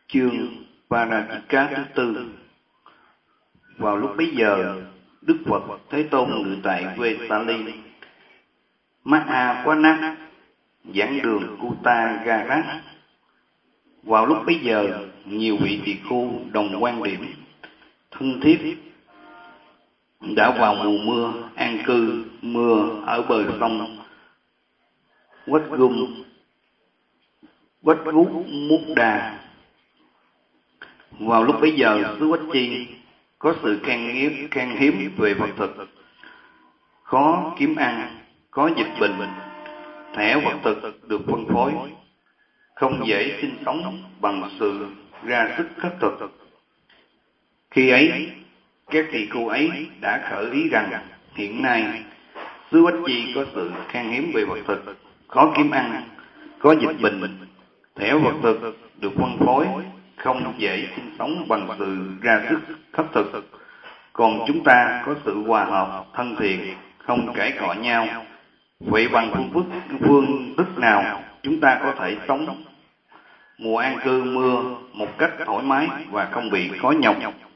Chương Parajika thứ tư. Vào lúc bấy giờ, Đức Phật Thế Tôn ngự tại Vesali, Mahaquana, giảng đường Kutagarat. Vào lúc bấy giờ, nhiều vị tỳ khưu đồng quan điểm, thân thiết, đã vào mùa mưa an cư mưa ở bờ sông Quách Gút Mút Đà. Vào lúc bấy giờ, xứ Quách Chi có sự khan hiếm về vật thực, khó kiếm ăn, có dịch bệnh, thẻ vật thực được phân phối, không dễ sinh sống bằng sự ra sức khất thực. Khi ấy, các tỳ khưu ấy đã khởi ý rằng hiện nay xứ Quách Chi có sự khan hiếm về vật thực, khó kiếm ăn, có dịch bệnh, thẻ vật thực được phân phối, không dễ sinh sống bằng sự ra sức khất thực. Còn chúng ta có sự hòa hợp, thân thiện, không cãi cọ nhau. Vậy bằng phương thức nào chúng ta có thể sống mùa an cư mưa một cách thoải mái và không bị khó nhọc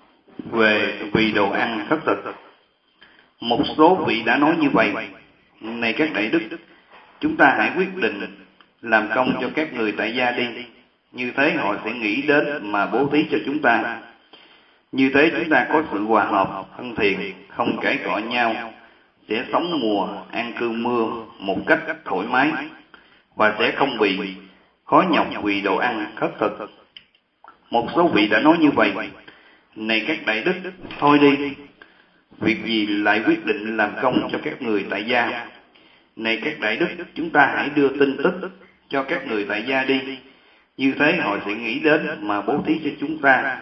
vì đồ ăn khất thực? Một số vị đã nói như vậy: này các đại đức, chúng ta hãy quyết định làm công cho các người tại gia đi. Như thế họ sẽ nghĩ đến mà bố thí cho chúng ta. Như thế chúng ta có sự hòa hợp, thân thiện, không cãi cọ nhau, sẽ sống mùa an cư mưa một cách thoải mái và sẽ không bị khó nhọc vì đồ ăn khất thực. Một số vị đã nói như vậy: này các đại đức, thôi đi, việc gì lại quyết định làm công cho các người tại gia? Này các đại đức, chúng ta hãy đưa tin tức cho các người tại gia đi. Như thế họ sẽ nghĩ đến mà bố thí cho chúng ta.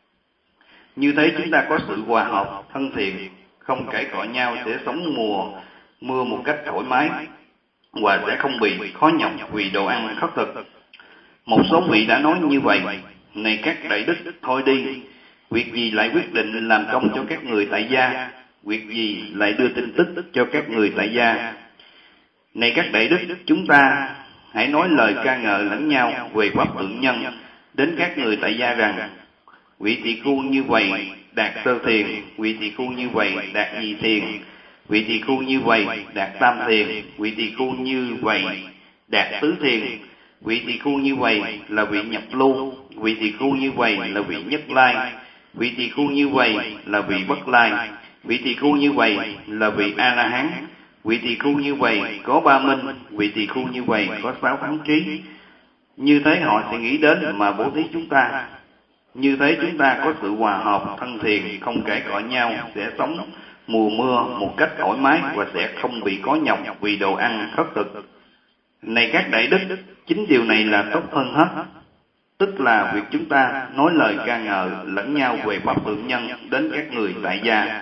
Như thế chúng ta có sự hòa hợp, thân thiện, không cãi cọ nhau, sẽ sống mùa mưa một cách thoải mái và sẽ không bị khó nhọc vì đồ ăn khất thực. Một số vị đã nói như vậy: này các đại đức, thôi đi, việc gì lại quyết định làm công cho các người tại gia? Việc gì lại đưa tin tức cho các người tại gia? Này các đại đức, chúng ta hãy nói lời ca ngợi lẫn nhau về pháp tượng nhân đến các người tại gia rằng: vị tỳ khưu như vậy đạt sơ thiền, vị tỳ khưu như vậy đạt nhị thiền, vị tỳ khưu như vậy đạt tam thiền, vị tỳ khưu như vậy đạt tứ thiền, vị tỳ khưu như vậy là vị nhập lưu, vị tỳ khưu như vậy là vị nhất lai, vị tỳ khưu như vậy là vị bất lai, vị tỳ khưu như vậy là vị a la hán, vị tỳ khưu như vậy có ba minh, vị tỳ khưu như vậy có sáu thắng trí. Như thế họ sẽ nghĩ đến mà bố thí chúng ta. Như thế chúng ta có sự hòa hợp, thân thiện, không cãi cọ nhau, sẽ sống mùa mưa một cách thoải mái và sẽ không bị khó nhọc vì đồ ăn khất thực. Này các đại đức, chính điều này là tốt hơn hết, tức là việc chúng ta nói lời ca ngợi lẫn nhau về pháp tượng nhân đến các người tại gia.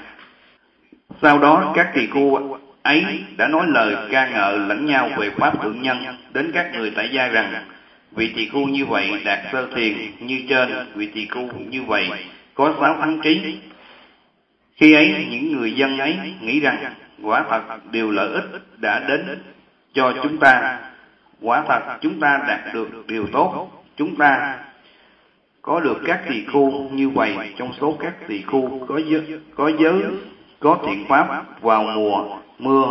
Sau đó các tỳ khưu ấy đã nói lời ca ngợi lẫn nhau về pháp tượng nhân đến các người tại gia rằng: vị tỳ khưu như vậy đạt sơ thiền như trên, vị tỳ khưu như vậy có sáu thắng trí. Khi ấy những người dân ấy nghĩ rằng quả thật điều lợi ích đã đến cho chúng ta, quả thật chúng ta đạt được điều tốt, chúng ta có được các tỳ khưu như vậy trong số các tỳ khưu có giới có thiện pháp vào mùa mưa.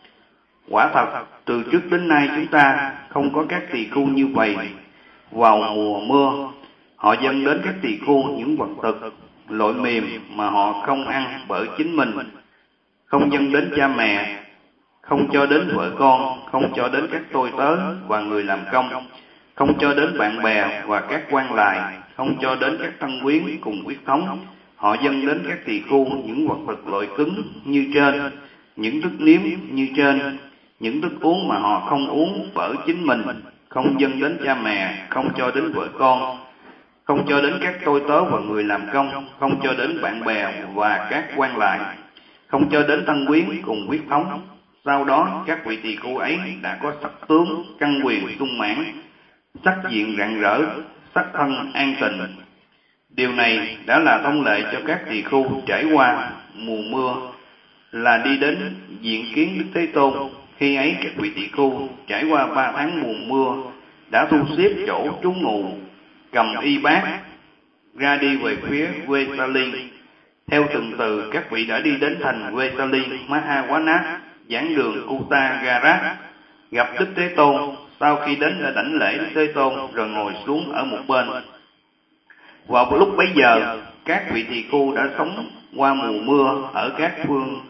Quả thật từ trước đến nay chúng ta không có các tỳ khưu như vậy vào mùa mưa. Họ dâng đến các tỳ khưu những vật thực loại mềm mà họ không ăn bởi chính mình, không dâng đến cha mẹ, không cho đến vợ con, không cho đến các tôi tớ và người làm công, không cho đến bạn bè và các quan lại, không cho đến các thân quyến cùng huyết thống. Họ dâng đến các tỳ khưu những vật thực loại cứng như trên, những thức nếm như trên, những thức uống mà họ không uống bởi chính mình, không dâng đến cha mẹ, không cho đến vợ con, không cho đến các tôi tớ và người làm công, không cho đến bạn bè và các quan lại, không cho đến thân quyến cùng huyết thống. Sau đó các vị tỳ khưu ấy đã có sắc tướng, căn quyền sung mãn, sắc diện rạng rỡ, sắc thân an tịnh. Điều này đã là thông lệ cho các tỳ khưu trải qua mùa mưa, là đi đến diện kiến Đức Thế Tôn. Khi ấy các vị tỳ khưu trải qua 3 tháng mùa mưa đã thu xếp chỗ trú ngụ cầm y bát ra đi về phía Vesali. Theo từng từ, các vị đã đi đến thành Vesali Mahawanat, giảng đường Kuttagarat, gặp Đức Thế Tôn. Sau khi đến đã đảnh lễ Đức Thế Tôn rồi ngồi xuống ở một bên. Vào lúc bấy giờ, các vị tỳ khưu đã sống qua mùa mưa ở các phương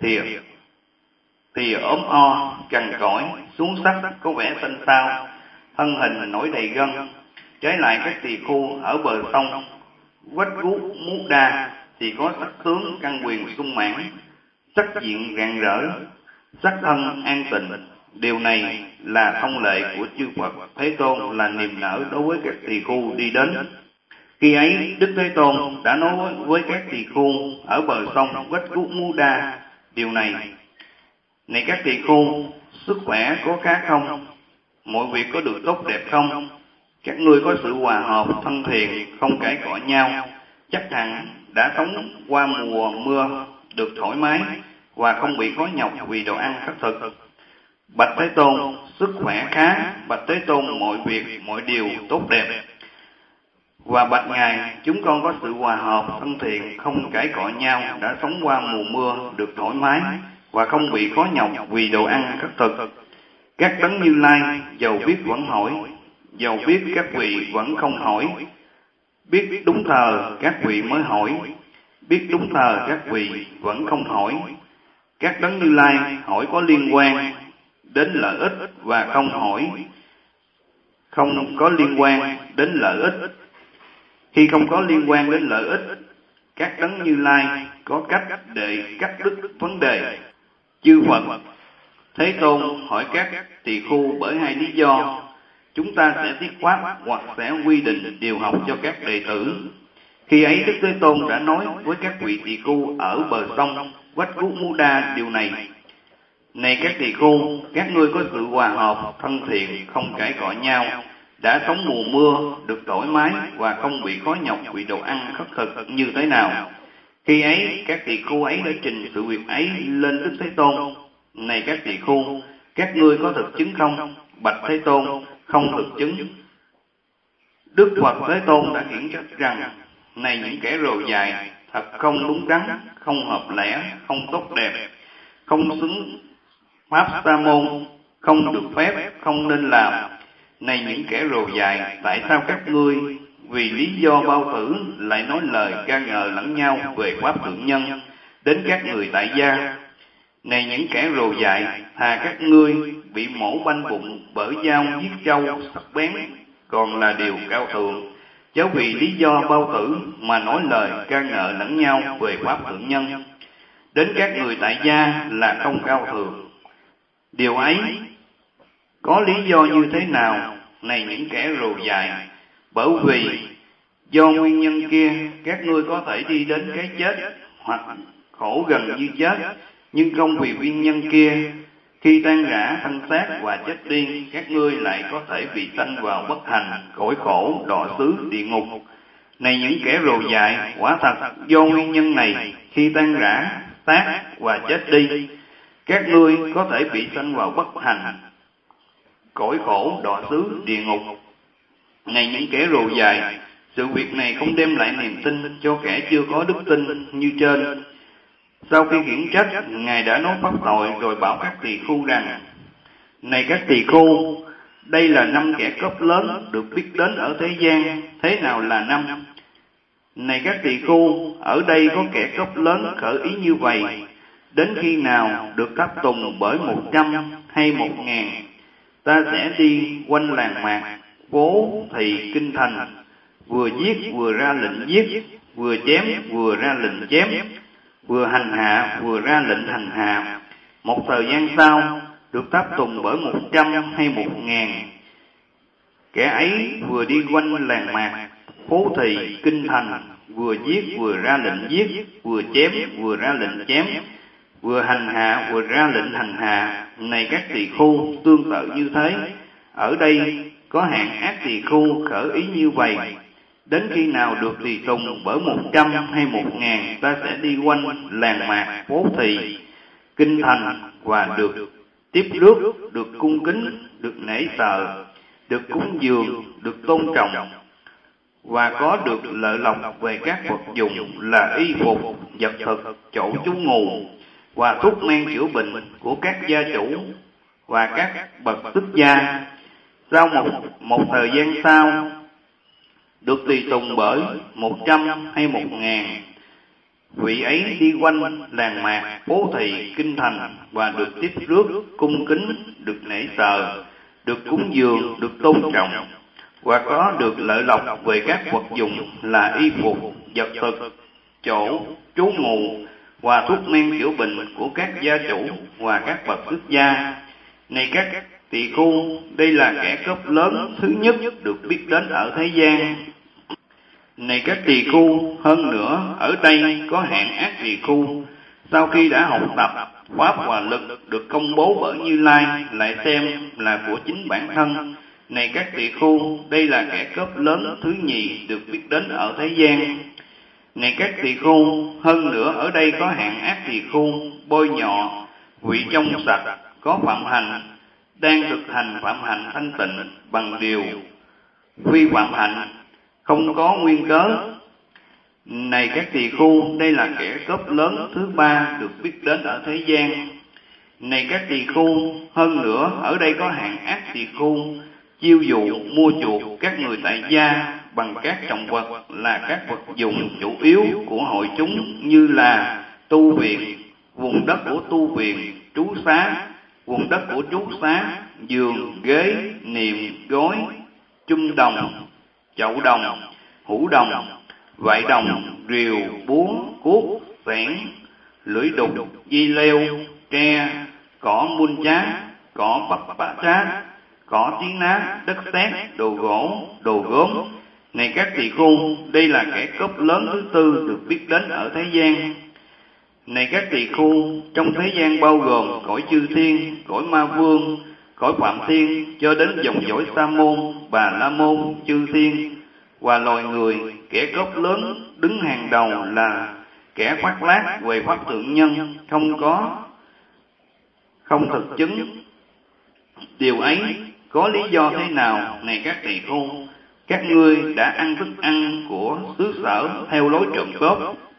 thì ốm o, cằn cỗi, xuống sắc, có vẻ xanh xao, thân hình nổi đầy gân. Trái lại các tỳ khưu ở bờ sông Quách Cú Mú Đa thì có sắc tướng căn quyền sung mãn, sắc diện rạng rỡ, sắc thân an tịnh. Điều này là thông lệ của chư Phật Thế Tôn, là niềm nở đối với các tỳ khưu đi đến. Khi ấy Đức Thế Tôn đã nói với các tỳ khưu ở bờ sông Quách Cú Mú Đa điều này: này các tỳ khưu, sức khỏe có khá không? Mọi việc có được tốt đẹp không? Các ngươi có sự hòa hợp, thân thiện, không cãi cọ nhau, chắc hẳn đã sống qua mùa mưa được thoải mái và không bị khó nhọc vì đồ ăn khất thực. Bạch Thế Tôn, sức khỏe khá. Bạch Thế Tôn, mọi việc, mọi điều tốt đẹp. Và bạch Ngài, chúng con có sự hòa hợp, thân thiện, không cãi cọ nhau, đã sống qua mùa mưa được thoải mái và không bị khó nhọc vì đồ ăn khất thực. Các đấng Như Lai, dầu biết vẫn hỏi, dầu biết các vị vẫn không hỏi, biết đúng thờ các vị mới hỏi, biết đúng thờ các vị vẫn không hỏi. Các đấng Như Lai hỏi có liên quan đến lợi ích và không hỏi không có liên quan đến lợi ích. Khi không có liên quan đến lợi ích, các đấng Như Lai có cách để cắt đứt vấn đề. Chư Phật Thế Tôn hỏi các tỳ khưu bởi hai lý do: chúng ta sẽ thuyết pháp hoặc sẽ quy định điều học cho các đệ tử. Khi ấy Đức Thế Tôn đã nói với các vị tỳ khưu ở bờ sông Quách Cú Mú Đa điều này: này các tỳ khưu, các ngươi có sự hòa hợp, thân thiện, không cãi cọ nhau, đã sống mùa mưa được thoải mái và không bị khó nhọc vì đồ ăn khất thực như thế nào? Khi ấy các tỳ khưu ấy đã trình sự việc ấy lên Đức Thế Tôn: này các tỳ khưu, các ngươi có thực chứng không? Bạch Thế Tôn, không thực chứng. Đức Phật Thế Tôn đã hiển trách rằng: này những kẻ rồ dài, thật không đúng đắn, không hợp lẽ, không tốt đẹp, không xứng pháp sa môn, không được phép, không nên làm. Này những kẻ rồ dài, tại sao các ngươi vì lý do bao tử lại nói lời ca ngợi lẫn nhau về pháp thượng nhân đến các người tại gia? Này những kẻ rồ dại, thà các ngươi bị mổ banh bụng bởi dao giết trâu sắc bén còn là điều cao thượng, chớ vì lý do bao tử mà nói lời ca ngợi lẫn nhau về pháp thượng nhân đến các người tại gia là không cao thượng. Điều ấy có lý do như thế nào? Này những kẻ rồ dại, bởi vì do nguyên nhân kia các ngươi có thể đi đến cái chết hoặc khổ gần như chết, nhưng không vì nguyên nhân kia. Khi tan rã thân xác và chết đi, các ngươi lại có thể bị sanh vào bất hành, cõi khổ, đọa xứ, địa ngục. Này những kẻ rồ dại, quả thật do nguyên nhân này, khi tan rã xác và chết đi, các ngươi có thể bị sanh vào bất hành, cõi khổ, đọa xứ, địa ngục. Này những kẻ rồ dại, sự việc này không đem lại niềm tin cho kẻ chưa có đức tin như trên. Sau khi khiển trách, Ngài đã nói pháp tội rồi bảo các tỳ khưu rằng: này các tỳ khưu, đây là 5 kẻ cướp lớn được biết đến ở thế gian. Thế nào là 5? Này các tỳ khưu, ở đây có kẻ cướp lớn khởi ý như vậy: đến khi nào được tháp tùng bởi 100 hay 1000, ta sẽ đi quanh làng mạc, phố thị, kinh thành, vừa giết vừa ra lệnh giết, vừa chém vừa ra lệnh chém, vừa hành hạ vừa ra lệnh hành hạ. Một thời gian sau được tháp tùng bởi 100 hay 1000, kẻ ấy vừa đi quanh làng mạc, phố thị, kinh thành, vừa giết vừa ra lệnh giết, vừa chém vừa ra lệnh chém, vừa hành hạ vừa ra lệnh hành hạ. Này các tỳ khưu, tương tự như thế, ở đây có hạng ác tỳ khưu khởi ý như vậy: đến khi nào được tùy tùng bởi 100 hay 1000, ta sẽ đi quanh làng mạc, phố thị, kinh thành và được tiếp rước, được cung kính, được nể sợ, được cúng dường, được tôn trọng, và có được lợi lộc về các vật dụng là y phục, vật thực, chỗ trú ngụ và thuốc men chữa bệnh của các gia chủ và các bậc xuất gia. Sau một thời gian sau, được tùy tùng bởi 100 hay 1000, vị ấy đi quanh làng mạc, phố thị, kinh thành và được tiếp rước, cung kính, được nể sợ, được cúng dường, được tôn trọng và có được lợi lộc về các vật dụng là y phục, vật thực, chỗ trú ngụ và thuốc men chữa bệnh của các gia chủ và các bậc xuất gia. Này các tỳ khưu, đây là kẻ cướp lớn thứ nhất được biết đến ở thế gian. Này các tỳ khưu, hơn nữa ở đây có hạng ác tỳ khưu, sau khi đã học tập pháp và lực được công bố bởi Như Lai, lại xem là của chính bản thân. Này các tỳ khưu, đây là kẻ cướp lớn thứ nhì được biết đến ở thế gian. Này các tỳ khưu, hơn nữa ở đây có hạng ác tỳ khưu, bôi nhọ, vị trong sạch, có phạm hành, đang thực hành phạm hành thanh tịnh bằng điều phi phạm hành, không có nguyên cớ. Này các tỳ khưu, đây là kẻ cướp lớn thứ ba được biết đến ở thế gian. Này các tỳ khưu, hơn nữa ở đây có hạng ác tỳ khưu, chiêu dụ mua chuộc các người tại gia bằng các trọng vật là các vật dụng chủ yếu của hội chúng, như là tu viện, vùng đất của tu viện, trú xá, vùng đất của trú xá, giường, ghế, niệm, gối, chung đồng, chậu đồng, hũ đồng, vại đồng, rìu, búa, cuốc, xẻng, lưỡi đục, dây leo, tre, cỏ mun chá, cỏ bắp bá chá, cỏ tiếng ná, đất sét, đồ gỗ, đồ gốm. Này các tỳ khưu, đây là kẻ cướp lớn thứ tư được biết đến ở thế gian. Này các tỳ khưu, trong thế gian bao gồm cõi chư thiên, cõi ma vương, cõi phạm thiên, cho đến dòng dõi sa môn, bà la môn, chư thiên và loài người, kẻ cướp lớn đứng hàng đầu là kẻ khoác lác về pháp thượng nhân, không thực chứng. Điều ấy có lý do thế nào? Này các tỳ khưu, các ngươi đã ăn thức ăn của xứ sở theo lối trộm cướp.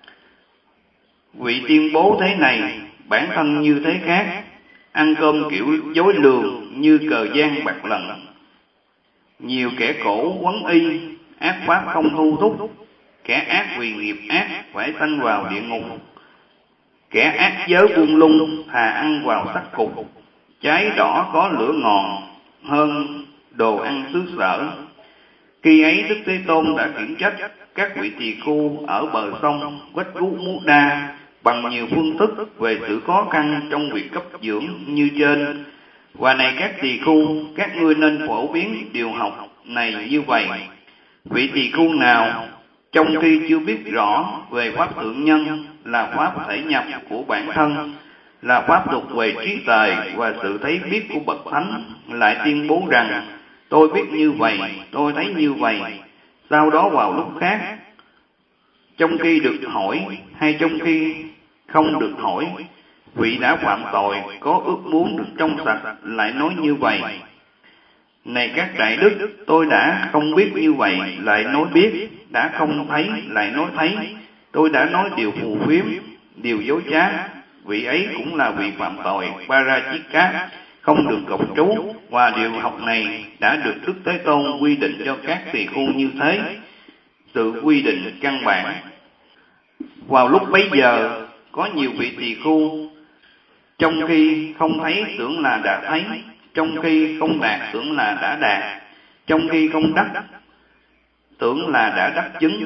Vị tuyên bố thế này, bản thân như thế khác, ăn cơm kiểu dối lường như cờ gian bạc lần. Nhiều kẻ cổ quấn y, ác pháp không thu thúc, kẻ ác vì nghiệp ác phải sanh vào địa ngục. Kẻ ác giới buông lung, thà ăn vào sắc cục, cháy đỏ có lửa ngọn hơn đồ ăn xứ sở. Khi ấy Đức Thế Tôn đã khiển trách các vị tỳ khưu ở bờ sông Vách Cú Mú Đa bằng nhiều phương thức về sự khó khăn trong việc cấp dưỡng như trên. Và này các tỳ khưu, các ngươi nên phổ biến điều học này như vậy. Vị tỳ khưu nào trong khi chưa biết rõ về pháp thượng nhân là pháp thể nhập của bản thân, là pháp thuộc về trí tuệ và sự thấy biết của bậc thánh, lại tuyên bố rằng tôi biết như vậy, tôi thấy như vậy, sau đó vào lúc khác, trong khi được hỏi hay trong khi không được hỏi, vị đã phạm tội có ước muốn được trong sạch lại nói như vậy. Này các đại đức, tôi đã không biết như vậy lại nói biết, đã không thấy lại nói thấy, tôi đã nói điều phù phiếm, điều dối trá, vị ấy cũng là vị phạm tội Parajika, không được cộng trú. Và điều học này đã được Đức Thế Tôn quy định cho các tỳ khưu như thế, sự quy định căn bản. Vào lúc bấy giờ, có nhiều vị tỳ khưu, trong khi không thấy tưởng là đã thấy, trong khi không đạt tưởng là đã đạt, trong khi không đắc tưởng là đã đắc chứng,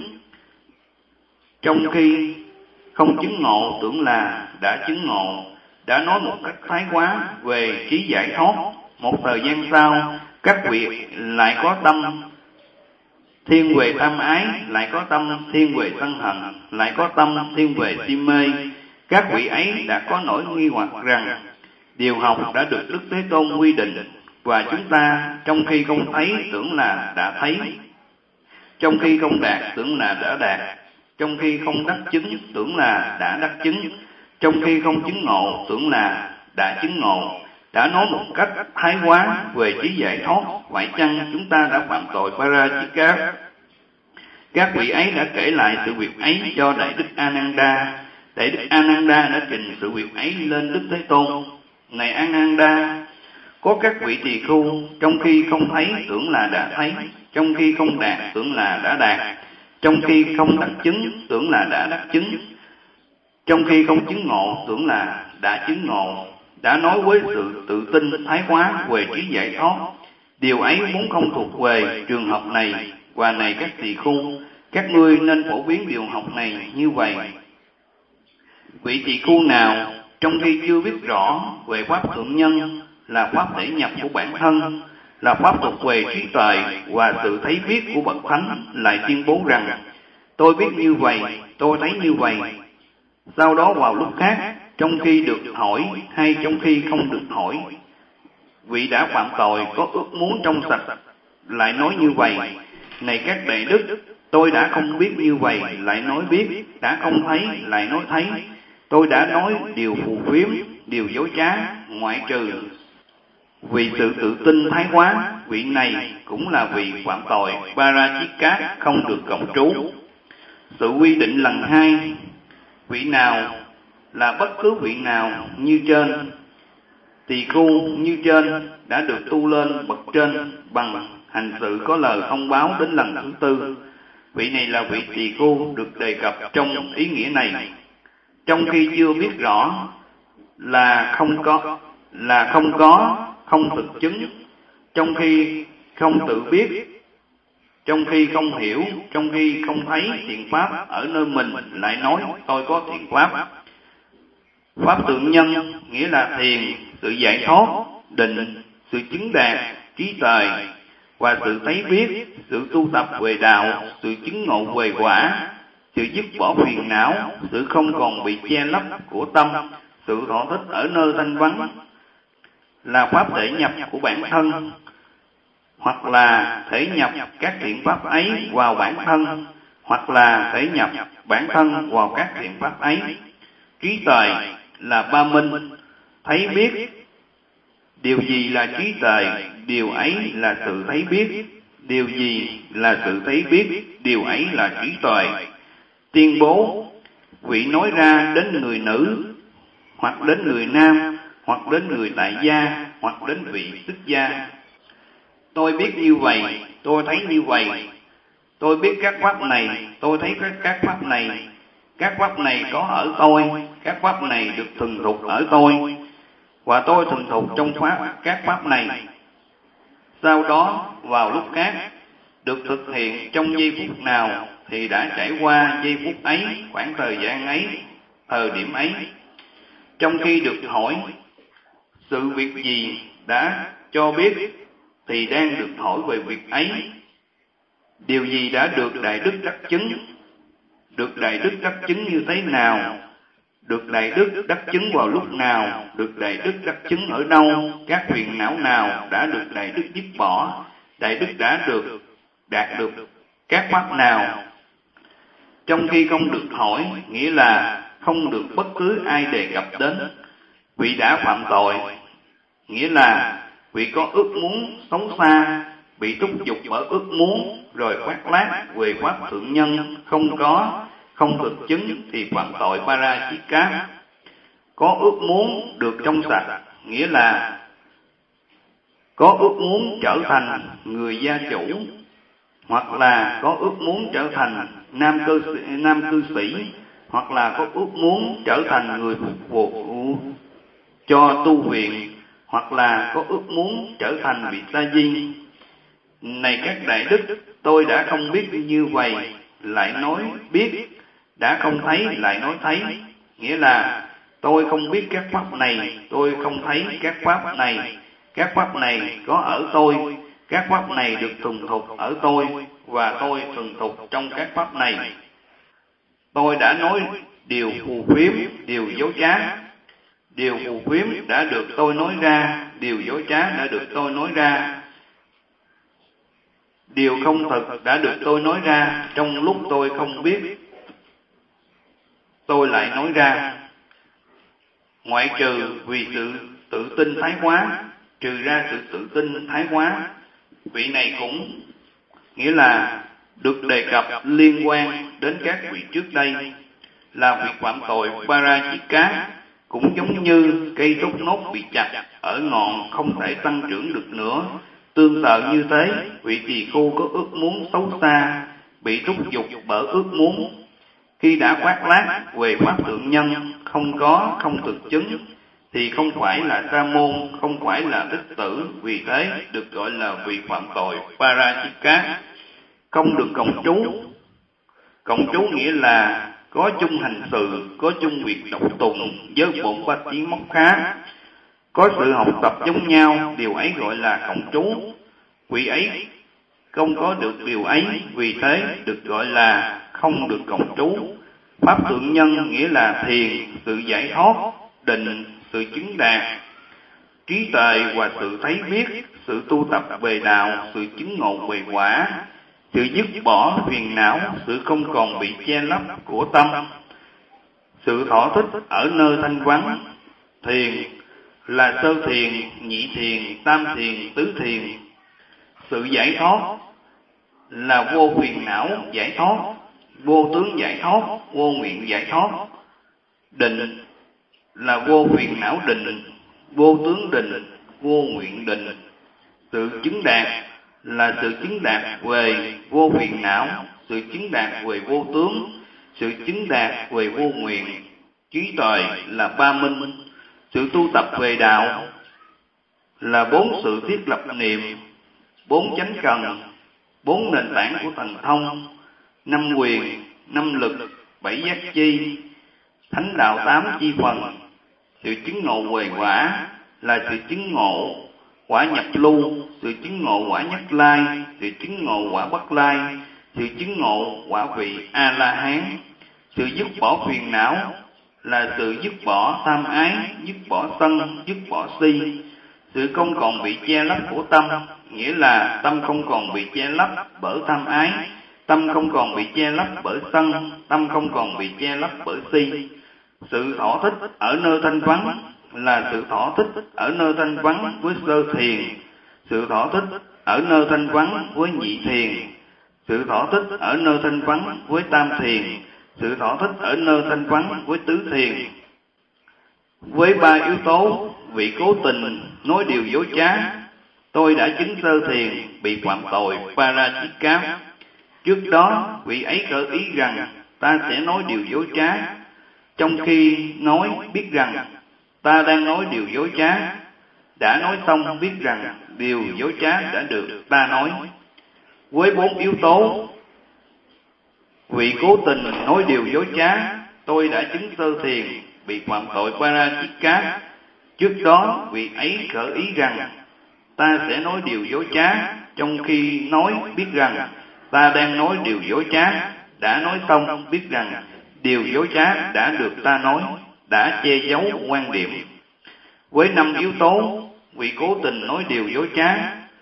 trong khi không chứng ngộ tưởng là đã chứng ngộ, đã nói một cách thái quá về trí giải thoát. Một thời gian sau, các vị lại có tâm thiên về tham ái, lại có tâm thiên về sân hận, lại có tâm thiên về si mê. Các vị ấy đã có nỗi nghi hoặc rằng điều học đã được Đức Thế Tôn quy định, và chúng ta trong khi không thấy tưởng là đã thấy, trong khi không đạt tưởng là đã đạt, trong khi không đắc chứng tưởng là đã đắc chứng, trong khi không chứng ngộ tưởng là đã chứng ngộ, đã nói một cách thái quá về trí giải thoát. Vậy chăng chúng ta đã phạm tội Parajika? Các vị ấy đã kể lại sự việc ấy cho Đại Đức Ananda. Đại Đức Ananda đã trình sự việc ấy lên Đức Thế Tôn. Này Ananda, có các vị tỳ khưu trong khi không thấy tưởng là đã thấy, trong khi không đạt tưởng là đã đạt, trong khi không đắc chứng tưởng là đã đắc chứng, trong khi không chứng ngộ tưởng là đã chứng ngộ, đã nói với sự tự tin thái hóa về trí giải thoát. Điều ấy muốn không thuộc về trường học này. Và này các tỳ khưu, các ngươi nên phổ biến điều học này như vậy. Vị tỳ khưu nào trong khi chưa biết rõ về pháp thượng nhân là pháp thể nhập của bản thân, là pháp thuộc về trí tuệ và sự thấy biết của bậc thánh, lại tuyên bố rằng tôi biết như vậy, tôi thấy như vậy, sau đó vào lúc khác, trong khi được hỏi hay trong khi không được hỏi, vị đã phạm tội có ước muốn trong sạch lại nói như vậy. Này các đại đức, tôi đã không biết như vậy lại nói biết, đã không thấy lại nói thấy, tôi đã nói điều phù phiếm, điều dối trá, ngoại trừ vì sự tự tin thái quá, vị này cũng là vị phạm tội Parachika không được cộng trú. Sự quy định lần hai, vị nào là bất cứ vị nào như trên, tỳ khưu như trên đã được tu lên bậc trên bằng hành sự có lời thông báo đến lần thứ tư. Vị này là vị tỳ khưu được đề cập trong ý nghĩa này. Trong khi chưa biết rõ là không có, không thực chứng, trong khi không tự biết, trong khi không hiểu, trong khi không thấy thiện pháp ở nơi mình lại nói tôi có thiện pháp. Pháp tượng nhân nghĩa là thiền, sự giải thoát, định, sự chứng đạt, trí tuệ và sự thấy biết, sự tu tập về đạo, sự chứng ngộ về quả, sự dứt bỏ phiền não, sự không còn bị che lấp của tâm, sự thọ thích ở nơi thanh vắng, là pháp thể nhập của bản thân, hoặc là thể nhập các thiện pháp ấy vào bản thân, hoặc là thể nhập bản thân vào các thiện pháp ấy. Trí tuệ là ba minh, thấy biết. Điều gì là trí tuệ? Điều ấy là sự thấy biết. Điều gì là sự thấy biết? Điều ấy là trí tuệ. Tuyên bố, vị nói ra đến người nữ, hoặc đến người nam, hoặc đến người tại gia, hoặc đến vị xuất gia. Tôi biết như vậy, tôi thấy như vậy. Tôi biết các pháp này, tôi thấy các pháp này. Các pháp này có ở tôi, các pháp này được thuần thục ở tôi, và tôi thuần thục trong các pháp này. Sau đó, vào lúc khác, được thực hiện trong giây phút nào thì đã trải qua giây phút ấy, khoảng thời gian ấy, thời điểm ấy. Trong khi được hỏi sự việc gì đã cho biết thì đang được hỏi về việc ấy. Điều gì đã được Đại Đức đắc chứng? Được Đại Đức đắc chứng như thế nào? Được Đại Đức đắc chứng vào lúc nào? Được Đại Đức đắc chứng ở đâu? Các phiền não nào đã được Đại Đức dứt bỏ? Đại Đức đã đạt được các pháp nào? Trong khi không được hỏi, nghĩa là không được bất cứ ai đề cập đến. Vị đã phạm tội, nghĩa là vị có ước muốn xấu xa, bị thúc giục bởi ước muốn, rồi khoác lác về pháp thượng nhân, không thực chứng thì phạm tội Parachika. Có ước muốn được trong sạch, nghĩa là có ước muốn trở thành người gia chủ, hoặc là có ước muốn trở thành nam cư sĩ, hoặc là có ước muốn trở thành người phục vụ cho tu viện, hoặc là có ước muốn trở thành vị sa di. Này các đại đức, tôi đã không biết như vậy lại nói biết, đã không thấy lại nói thấy, nghĩa là tôi không biết các pháp này, tôi không thấy các pháp này, các pháp này có ở tôi, các pháp này được thuần thục ở tôi, và tôi thuần thục trong các pháp này. Tôi đã nói điều phù phiếm, điều dối trá. Điều phù phiếm đã được tôi nói ra, điều dối trá đã được tôi nói ra. Điều không thật đã được tôi nói ra, trong lúc tôi không biết, tôi lại nói ra. Ngoại trừ vì sự tự tin thái quá, trừ ra sự tự tin thái quá, vị này cũng nghĩa là được đề cập liên quan đến các vị trước đây là việc phạm tội Parajika, cũng giống như cây thốt nốt bị chặt ở ngọn không thể tăng trưởng được nữa. Tương tự như thế, vị tỳ khưu có ước muốn xấu xa, bị thúc giục bởi ước muốn, khi đã khoác lác về pháp thượng nhân không thực chứng, thì không phải là sa môn, không phải là đích tử, vì thế được gọi là vị phạm tội Parajika. Không được cộng trú. Cộng trú nghĩa là có chung hành sự, có chung việc độc tụng với bổn ba chí móc khá, có sự học tập giống nhau, điều ấy gọi là cộng trú. Vị ấy không có được điều ấy, vì thế được gọi là không được cộng trú. Pháp thượng nhân nghĩa là thiền, sự giải thoát, định, sự chứng đạt, trí tuệ và sự thấy biết, sự tu tập về đạo, sự chứng ngộ về quả, sự dứt bỏ phiền não, sự không còn bị che lấp của tâm, sự thỏa thích ở nơi thanh vắng. Thiền là sơ thiền, nhị thiền, tam thiền, tứ thiền. Sự giải thoát là vô phiền não giải thoát, vô tướng giải thoát, vô nguyện giải thoát. Định là vô phiền não định, vô tướng định, vô nguyện định. Sự chứng đạt là sự chứng đạt về vô phiền não, sự chứng đạt về vô tướng, sự chứng đạt về vô nguyện. Trí tuệ là ba minh. Sự tu tập về đạo là bốn sự thiết lập niệm, bốn chánh cần, bốn nền tảng của thần thông, năm quyền, năm lực, bảy giác chi, thánh đạo tám chi phần. Sự chứng ngộ về quả là sự chứng ngộ quả nhập lưu, sự chứng ngộ quả nhất lai, sự chứng ngộ quả bất lai, sự chứng ngộ quả vị A La Hán. Sự dứt bỏ phiền não là sự dứt bỏ tham ái, dứt bỏ sân, dứt bỏ si. Sự không còn bị che lấp của tâm, nghĩa là tâm không còn bị che lấp bởi tham ái, tâm không còn bị che lấp bởi sân, tâm không còn bị che lấp bởi si. Sự thỏa thích ở nơi thanh vắng là sự thỏa thích ở nơi thanh vắng với sơ thiền, sự thỏa thích ở nơi thanh vắng với nhị thiền, sự thỏa thích ở nơi thanh vắng với tam thiền, sự thỏa thích ở nơi thanh vắng với tứ thiền. Với ba yếu tố, vị cố tình nói điều dối trá, tôi đã chứng sơ thiền, bị phạm tội Parajika. Trước đó, vị ấy khởi ý rằng ta sẽ nói điều dối trá, trong khi nói biết rằng ta đang nói điều dối trá, đã nói xong biết rằng điều dối trá đã được ta nói. Với bốn yếu tố, vị cố tình nói điều dối trá, tôi đã chứng sơ thiền, bị phạm tội Parajika. Trước đó, vị ấy khởi ý rằng ta sẽ nói điều dối trá, trong khi nói biết rằng ta đang nói điều dối trá, đã nói xong biết rằng điều dối trá đã được ta nói, đã che giấu quan điểm. Với năm yếu tố, vị cố tình nói điều dối trá,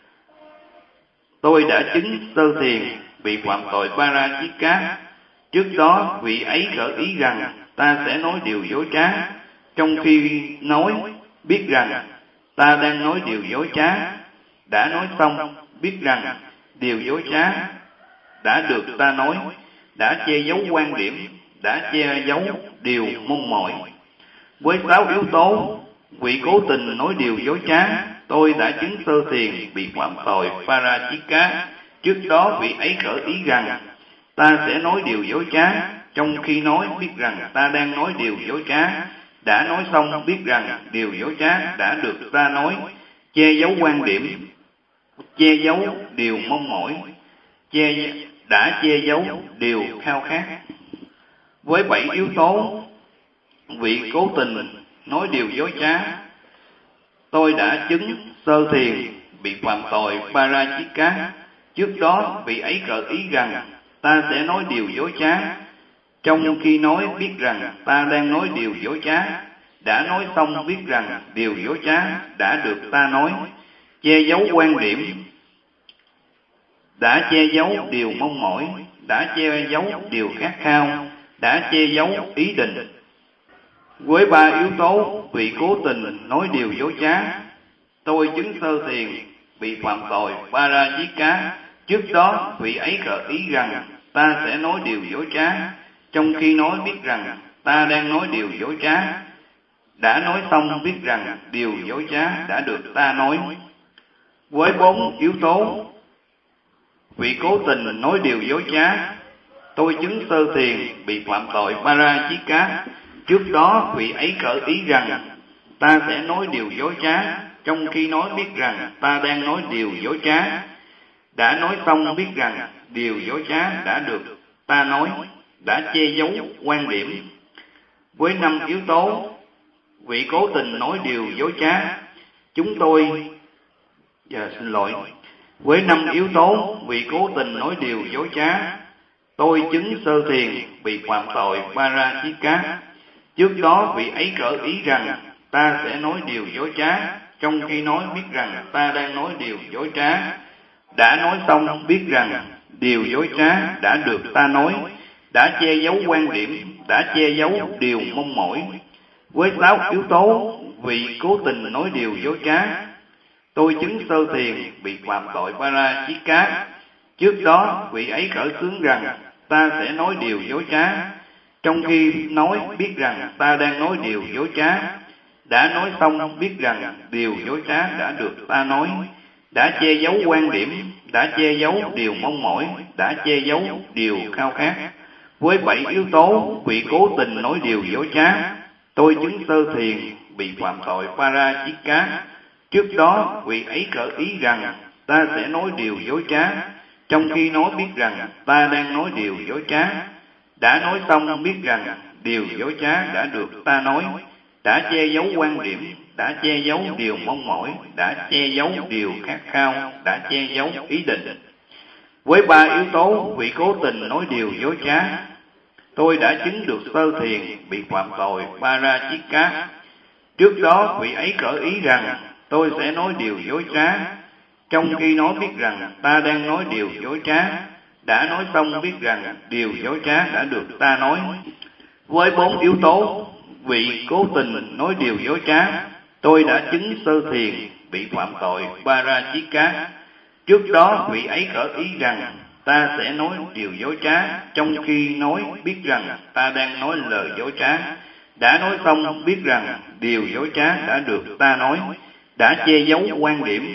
tôi đã chứng sơ thiền, bị phạm tội Parajika. Trước đó, vị ấy khởi ý rằng ta sẽ nói điều dối trá, trong khi nói biết rằng ta đang nói điều dối trá, đã nói xong biết rằng điều dối trá đã được ta nói, đã che giấu quan điểm, đã che giấu điều mong mỏi. Với sáu yếu tố, vị cố tình nói điều dối trá, tôi đã chứng sơ thiền, bị phạm tội Parajika. Trước đó, vị ấy khởi ý rằng ta sẽ nói điều dối trá, trong khi nói biết rằng ta đang nói điều dối trá, đã nói xong biết rằng điều dối trá đã được ta nói, che giấu quan điểm, che giấu điều mong mỏi, đã che giấu điều khao khát. Với bảy yếu tố, vị cố tình nói điều dối trá, tôi đã chứng sơ thiền, bị phạm tội Parajika. Trước đó, vị ấy khởi ý rằng ta sẽ nói điều dối trá, trong khi nói biết rằng ta đang nói điều dối trá, đã nói xong biết rằng điều dối trá đã được ta nói, che giấu quan điểm, đã che giấu điều mong mỏi, đã che giấu điều khát khao, đã che giấu ý định. Với ba yếu tố, vị cố tình nói điều dối trá, tôi chứng sơ thiền, bị phạm tội Parajika. Trước đó vị ấy gợi ý rằng ta sẽ nói điều dối trá, trong khi nói biết rằng ta đang nói điều dối trá. Đã nói xong biết rằng điều dối trá đã được ta nói. Với 4 yếu tố: vị cố tình nói điều dối trá, tôi chứng sơ thiền bị phạm tội Parajika. Trước đó vị ấy gợi ý rằng ta sẽ nói điều dối trá, trong khi nói biết rằng ta đang nói điều dối trá. Đã nói xong biết rằng điều dối trá đã được ta nói, đã che giấu quan điểm. Với 5 yếu tố: vị cố tình nói điều dối trá, với 5 yếu tố: vị cố tình nói điều dối trá, tôi chứng sơ thiền bị phạm tội Parajika. Trước đó vị ấy gợi ý rằng ta sẽ nói điều dối trá, trong khi nói biết rằng ta đang nói điều dối trá. Đã nói xong biết rằng điều dối trá đã được ta nói, đã che giấu quan điểm, đã che giấu điều mong mỏi. Với 6 yếu tố: vị cố tình nói điều dối trá, tôi chứng sơ thiền bị phạm tội Parajika. Trước đó vị ấy khởi xướng rằng ta sẽ nói điều dối trá, trong khi nói biết rằng ta đang nói điều dối trá. Đã nói xong biết rằng điều dối trá đã được ta nói, đã che giấu quan điểm, đã che giấu điều mong mỏi, đã che giấu điều khao khát. Với 7 yếu tố: vị cố tình nói điều dối trá, tôi chứng sơ thiền bị phạm tội Parajika. Trước đó vị ấy gợi ý rằng ta sẽ nói điều dối trá, trong khi nói biết rằng ta đang nói điều dối trá. Đã nói xong biết rằng điều dối trá đã được ta nói, đã che giấu quan điểm, đã che giấu điều mong mỏi, đã che giấu điều khát khao, đã che giấu ý định. Với 3 yếu tố: vị cố tình nói điều dối trá, tôi đã chứng được sơ thiền bị phạm tội Parajika. Trước đó vị ấy gợi ý rằng tôi sẽ nói điều dối trá, trong khi nói biết rằng ta đang nói điều dối trá. Đã nói xong biết rằng điều dối trá đã được ta nói. Với 4 yếu tố: vị cố tình nói điều dối trá, tôi đã chứng sơ thiền bị phạm tội Parajika. Trước đó vị ấy gợi ý rằng ta sẽ nói điều dối trá, trong khi nói biết rằng ta đang nói lời dối trá. Đã nói xong biết rằng điều dối trá đã được ta nói, đã che giấu quan điểm.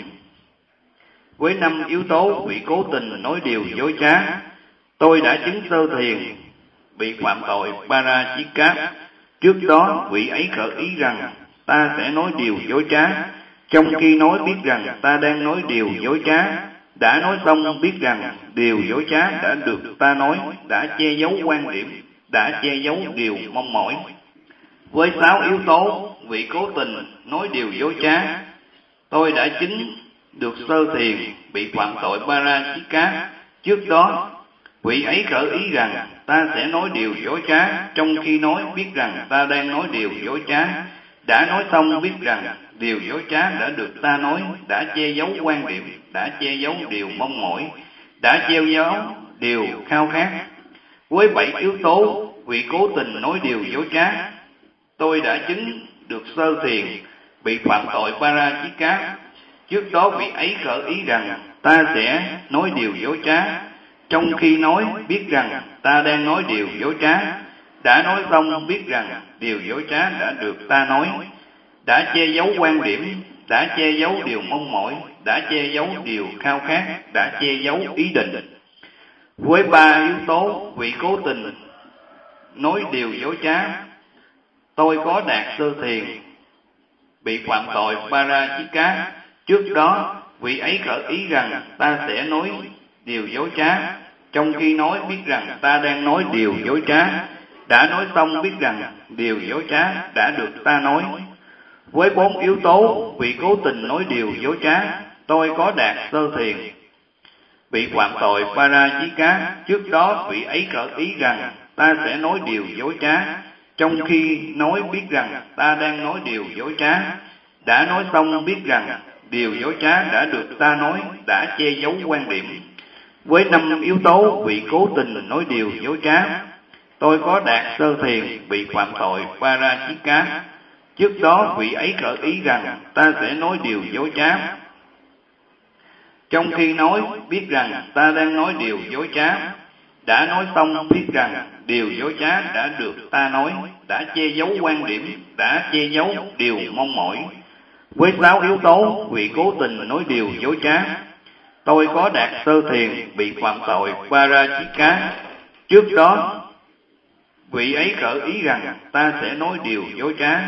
Với 5 yếu tố: vị cố tình nói điều dối trá, tôi đã chứng sơ thiền bị phạm tội Parajika. Trước đó vị ấy gợi ý rằng ta sẽ nói điều dối trá, trong khi nói biết rằng ta đang nói điều dối trá. Đã nói xong biết rằng điều dối trá đã được ta nói, đã che giấu quan điểm, đã che giấu điều mong mỏi. Với 6 yếu tố: vị cố tình nói điều dối trá, tôi đã chứng được sơ thiền bị phạm tội Parajika. Trước đó vị ấy gợi ý rằng ta sẽ nói điều dối trá, trong khi nói biết rằng ta đang nói điều dối trá. Đã nói xong biết rằng điều dối trá đã được ta nói, đã che giấu quan điểm, đã che giấu điều mong mỏi, đã che giấu điều khao khát. Với 7 yếu tố: vị cố tình nói điều dối trá, tôi đã chứng được sơ thiền bị phạm tội Parajika. Trước đó vị ấy gợi ý rằng ta sẽ nói điều dối trá, trong khi nói biết rằng ta đang nói điều dối trá. Đã nói xong biết rằng điều dối trá đã được ta nói, đã che giấu quan điểm, đã che giấu điều mong mỏi, đã che giấu điều khao khát, đã che giấu ý định. Với 3 yếu tố: vị cố tình nói điều dối trá, tôi có đạt sơ thiền bị phạm tội Parajika. Trước đó vị ấy gợi ý rằng ta sẽ nói điều dối trá, trong khi nói biết rằng ta đang nói điều dối trá. Đã nói xong biết rằng điều dối trá đã được ta nói. Với 4 yếu tố: vị cố tình nói điều dối trá, tôi có đạt sơ thiền bị phạm tội Parajika. Trước đó vị ấy gợi ý rằng ta sẽ nói điều dối trá, trong khi nói biết rằng ta đang nói điều dối trá. Đã nói xong biết rằng điều dối trá đã được ta nói, đã che giấu quan điểm. Với 5 yếu tố: vị cố tình nói điều dối trá, tôi có đạt sơ thiền bị phạm tội Parajika. Trước đó vị ấy gợi ý rằng ta sẽ nói điều dối trá, trong khi nói biết rằng ta đang nói điều dối trá. Đã nói xong biết rằng điều dối trá đã được ta nói, đã che giấu quan điểm, đã che giấu điều mong mỏi. Với 6 yếu tố vì cố tình nói điều dối trá, tôi có đạt sơ thiền bị phạm tội Parajika. Trước đó, vị ấy khởi ý rằng ta sẽ nói điều dối trá,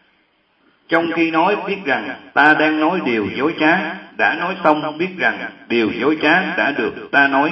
trong khi nói biết rằng ta đang nói điều dối trá. Đã nói xong biết rằng điều dối trá đã được ta nói,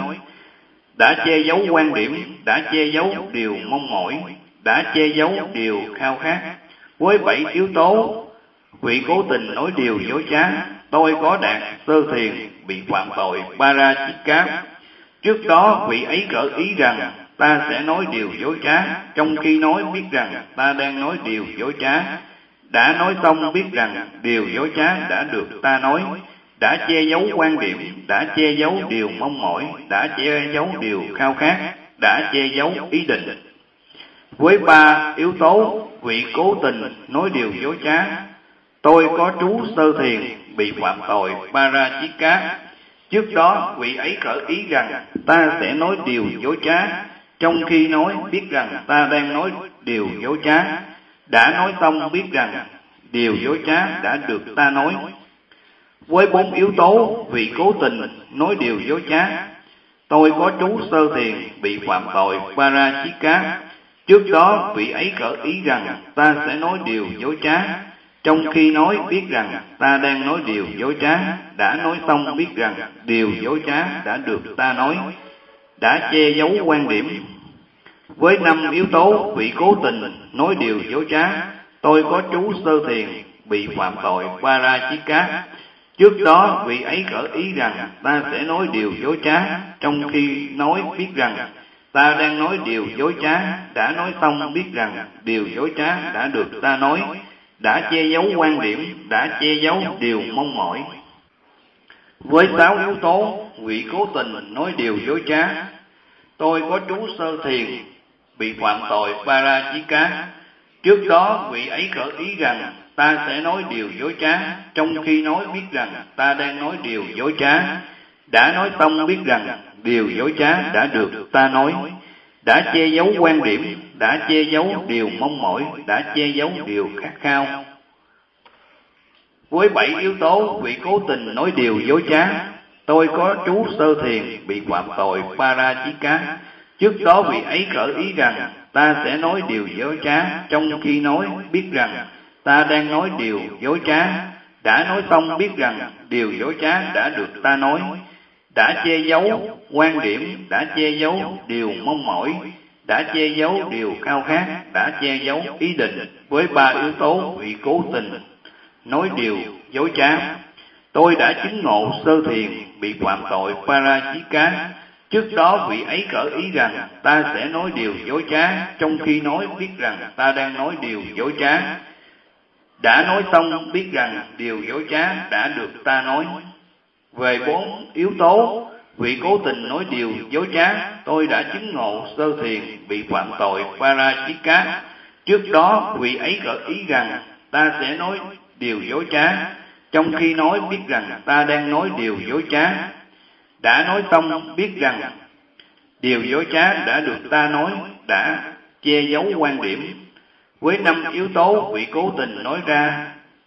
đã che giấu quan điểm, đã che giấu điều mong mỏi, đã che giấu điều khao khát. Với 7 yếu tố vị cố tình nói điều dối trá, tôi có đạt sơ thiền bị phạm tội Parajika. Trước đó vị ấy khởi ý rằng ta sẽ nói điều dối trá, trong khi nói biết rằng ta đang nói điều dối trá. Đã nói xong biết rằng điều dối trá đã được ta nói, đã che giấu quan điểm, đã che giấu điều mong mỏi, đã che giấu điều khao khát, đã che giấu ý định. Với 3 yếu tố vị cố tình nói điều dối trá, tôi có trú sơ thiền bị phạm tội Parajika. Trước đó vị ấy khởi ý rằng ta sẽ nói điều dối trá, trong khi nói biết rằng ta đang nói điều dối trá. Đã nói xong biết rằng điều dối trá đã được ta nói. Với 4 yếu tố vì cố tình nói điều dối trá, tôi có trú sơ thiền bị phạm tội Parajika. Trước đó vị ấy khởi ý rằng ta sẽ nói điều dối trá, trong khi nói biết rằng ta đang nói điều dối trá. Đã nói xong biết rằng điều dối trá đã được ta nói, đã che giấu quan điểm. Với 5 yếu tố vị cố tình nói điều dối trá, tôi có trú sơ thiền bị phạm tội Parajika. Trước đó vị ấy khởi ý rằng ta sẽ nói điều dối trá, trong khi nói biết rằng ta đang nói điều dối trá. Đã nói xong biết rằng điều dối trá đã được ta nói, đã che giấu quan điểm, đã che giấu điều mong mỏi. Với 6 yếu tố vị cố tình nói điều dối trá, tôi có trú sơ thiền bị phạm tội Parajika. Trước đó vị ấy khởi ý rằng ta sẽ nói điều dối trá, trong khi nói biết rằng ta đang nói điều dối trá. Đã nói xong biết rằng điều dối trá đã được ta nói, đã che giấu quan điểm, đã che giấu điều mong mỏi, đã che giấu điều khát khao. Với 7 yếu tố vị cố tình nói điều dối trá, tôi có trú sơ thiền bị phạm tội Parajika. Trước đó vị ấy khởi ý rằng ta sẽ nói điều dối trá, trong khi nói biết rằng ta đang nói điều dối trá. Đã nói xong biết rằng điều dối trá đã được ta nói, đã che giấu quan điểm, đã che giấu điều mong mỏi, đã che giấu điều khao khát, đã che giấu ý định. Với 3 yếu tố vị cố tình nói điều dối trá, tôi đã chứng ngộ sơ thiền bị phạm tội Parajika. Trước đó vị ấy khởi ý rằng ta sẽ nói điều dối trá, trong khi nói biết rằng ta đang nói điều dối trá. Đã nói xong biết rằng điều dối trá đã được ta nói. Về 4 yếu tố vị cố tình nói điều dối trá, tôi đã chứng ngộ sơ thiền bị phạm tội Parajika. Trước đó vị ấy khởi ý rằng ta sẽ nói điều dối trá, trong khi nói biết rằng ta đang nói điều dối trá. Đã nói xong biết rằng điều dối trá đã được ta nói, đã che giấu quan điểm. Với 5 yếu tố vị cố tình nói ra,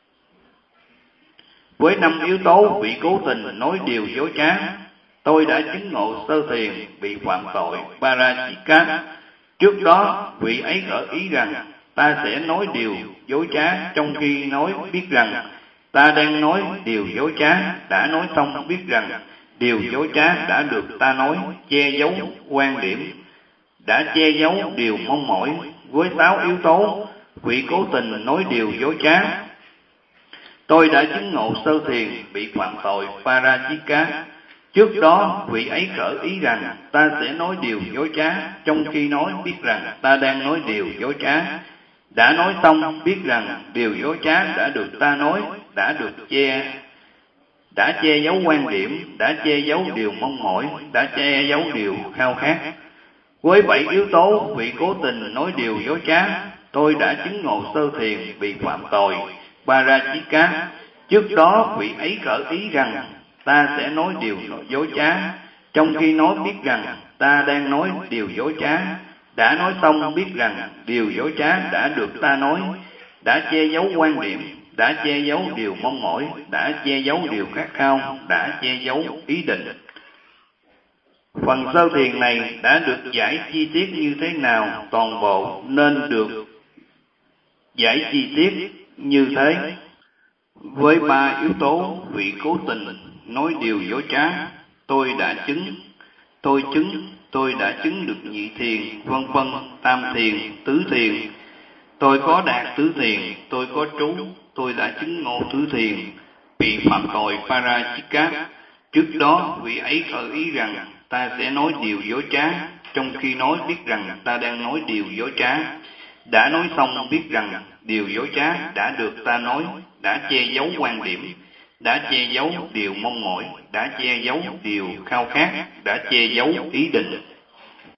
với 5 yếu tố vị cố tình nói điều dối trá, tôi đã chứng ngộ sơ thiền bị phạm tội Parajika. Trước đó vị ấy khởi ý rằng ta sẽ nói điều dối trá, trong khi nói biết rằng ta đang nói điều dối trá. Đã nói xong biết rằng điều dối trá đã được ta nói, che giấu quan điểm, đã che giấu điều mong mỏi. Với 6 yếu tố vị cố tình nói điều dối trá, tôi đã chứng ngộ sơ thiền bị phạm tội Parajika. Trước đó vị ấy khởi ý rằng ta sẽ nói điều dối trá, trong khi nói biết rằng ta đang nói điều dối trá. Đã nói xong biết rằng điều dối trá đã được ta nói, đã che giấu quan điểm, đã che giấu điều mong mỏi, đã che giấu điều khao khát. Với 7 yếu tố vị cố tình nói điều dối trá, tôi đã chứng ngộ sơ thiền bị phạm tội Parajika. Trước đó vị ấy khởi ý rằng ta sẽ nói điều dối trá, trong khi nói biết rằng ta đang nói điều dối trá. Đã nói xong biết rằng điều dối trá đã được ta nói, đã che giấu quan điểm, đã che giấu điều mong mỏi, đã che giấu điều khát khao, đã che giấu ý định. Phần sơ thiền này đã được giải chi tiết như thế nào, toàn bộ nên được giải chi tiết như thế. Với 3 yếu tố: vị cố tình, nói điều dối trá, tôi đã chứng, tôi đã chứng được nhị thiền, vân vân, tam thiền, tứ thiền. Tôi có đạt tứ thiền, tôi có trú, tôi đã chứng ngộ tứ thiền. Bị phạm tội Parachikat, trước đó vị ấy khởi ý rằng ta sẽ nói điều dối trá, trong khi nói biết rằng ta đang nói điều dối trá. Đã nói xong biết rằng điều dối trá đã được ta nói, đã che giấu quan điểm, đã che giấu điều mong mỏi, đã che giấu điều khao khát, đã che giấu ý định.